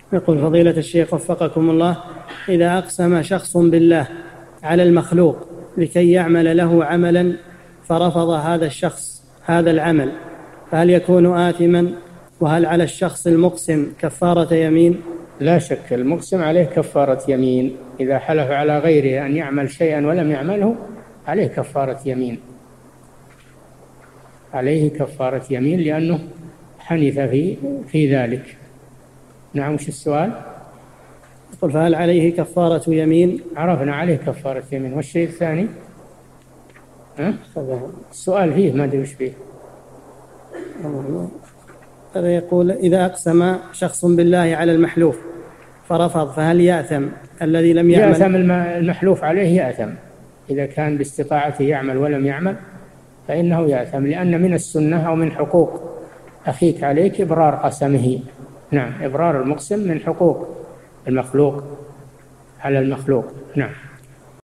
يقول فضيلة الشيخ وفقكم الله: إذا أقسم شخص بالله على المخلوق لكي يعمل له عملا فرفض هذا الشخص هذا العمل، فهل يكون آثما؟ وهل على الشخص المقسم كفارة يمين؟ لا شك المقسم عليه كفارة يمين، إذا حلف على غيره أن يعمل شيئا ولم يعمله عليه كفارة يمين، عليه كفارة يمين لأنه حنث في ذلك. نعم. وش السؤال؟ يقول فهل عليه كفارة يمين؟ عرفنا عليه كفارة يمين. والشيء الثاني السؤال فيه ما أدري وش فيه. هذا يقول: إذا أقسم شخص بالله على المحلوف فرفض فهل يأثم الذي لم يعمل؟ يأثم المحلوف عليه، يأثم إذا كان باستطاعته يعمل ولم يعمل فإنه يأثم، لأن من السنة أو من حقوق أخيك عليك إبرار قسمه. نعم، إبرار المقسم من حقوق المخلوق على المخلوق. نعم.